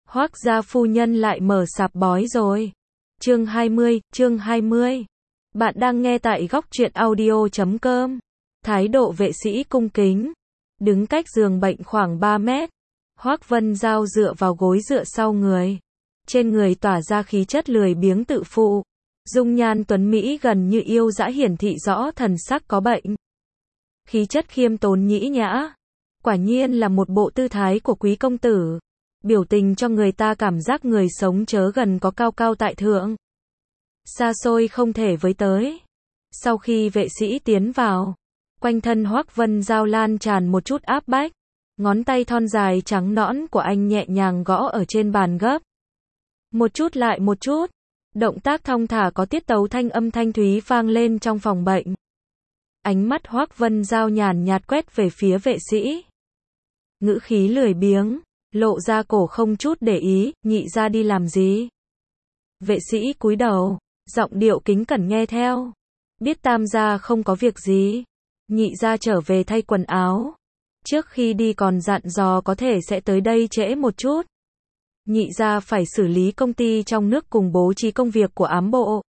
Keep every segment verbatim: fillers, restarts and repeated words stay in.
Hoác gia phu nhân lại mở sạp bói rồi. Chương hai mươi, chương hai mươi. Bạn đang nghe tại góc truyện audio chấm com. Thái độ vệ sĩ cung kính. Đứng cách giường bệnh khoảng ba mét. Hoác Vân Giao dựa vào gối dựa sau người. Trên người tỏa ra khí chất lười biếng tự phụ. Dung nhan tuấn Mỹ gần như yêu dã hiển thị rõ thần sắc có bệnh. Khí chất khiêm tốn nhĩ nhã. Quả nhiên là một bộ tư thái của quý công tử. Biểu tình cho người ta cảm giác người sống chớ gần có cao cao tại thượng. Xa xôi không thể với tới. Sau khi vệ sĩ tiến vào, quanh thân Hoác Vân Giao lan tràn một chút áp bách. Ngón tay thon dài trắng nõn của anh nhẹ nhàng gõ ở trên bàn gấp. Một chút lại một chút. Động tác thong thả có tiết tấu thanh âm thanh thúy vang lên trong phòng bệnh. Ánh mắt Hoác Vân Giao nhàn nhạt quét về phía vệ sĩ. Ngữ khí lười biếng, lộ ra cổ không chút để ý, nhị ra đi làm gì? Vệ sĩ cúi đầu, giọng điệu kính cẩn nghe theo. Biết tam gia không có việc gì. Nhị ra trở về thay quần áo. Trước khi đi còn dặn dò có thể sẽ tới đây trễ một chút. Nhị ra phải xử lý công ty trong nước cùng bố trí công việc của ám bộ.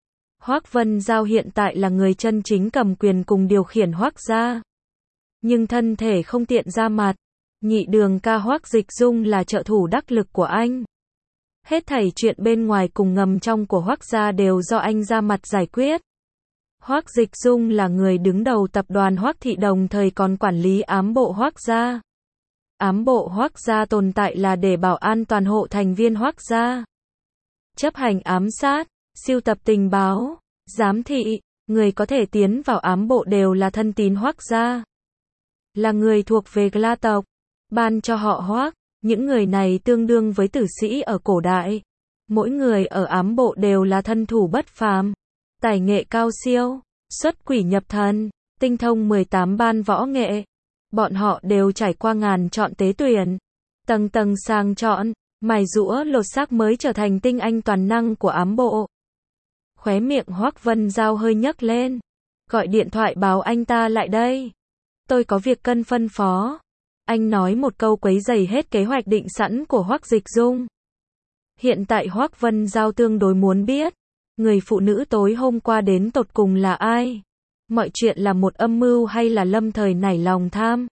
Hoác Vân Giao hiện tại là người chân chính cầm quyền cùng điều khiển Hoác gia. Nhưng thân thể không tiện ra mặt. Nhị đường ca Hoác Dịch Dung là trợ thủ đắc lực của anh. Hết thảy chuyện bên ngoài cùng ngầm trong của Hoác gia đều do anh ra mặt giải quyết. Hoác Dịch Dung là người đứng đầu tập đoàn Hoác Thị đồng thời còn quản lý ám bộ Hoác gia. Ám bộ Hoác gia tồn tại là để bảo an toàn hộ thành viên Hoác gia. Chấp hành ám sát, sưu tập tình báo, giám thị, người có thể tiến vào ám bộ đều là thân tín Hoác gia. Là người thuộc về gia tộc, ban cho họ Hoác, những người này tương đương với tử sĩ ở cổ đại. Mỗi người ở ám bộ đều là thân thủ bất phàm, tài nghệ cao siêu, xuất quỷ nhập thần, tinh thông mười tám ban võ nghệ. Bọn họ đều trải qua ngàn chọn tế tuyển, tầng tầng sàng chọn, mài giũa lột xác mới trở thành tinh anh toàn năng của ám bộ. Khóe miệng Hoác Vân Giao hơi nhấc lên, gọi điện thoại báo anh ta lại đây. Tôi có việc cần phân phó. Anh nói một câu quấy rầy hết kế hoạch định sẵn của Hoác Dịch Dung. Hiện tại Hoác Vân Giao tương đối muốn biết, người phụ nữ tối hôm qua đến tột cùng là ai? Mọi chuyện là một âm mưu hay là lâm thời nảy lòng tham?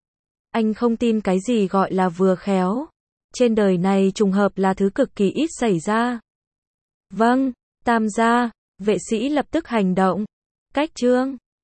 Anh không tin cái gì gọi là vừa khéo. Trên đời này trùng hợp là thứ cực kỳ ít xảy ra. Vâng, tam gia, vệ sĩ lập tức hành động. Cách trương,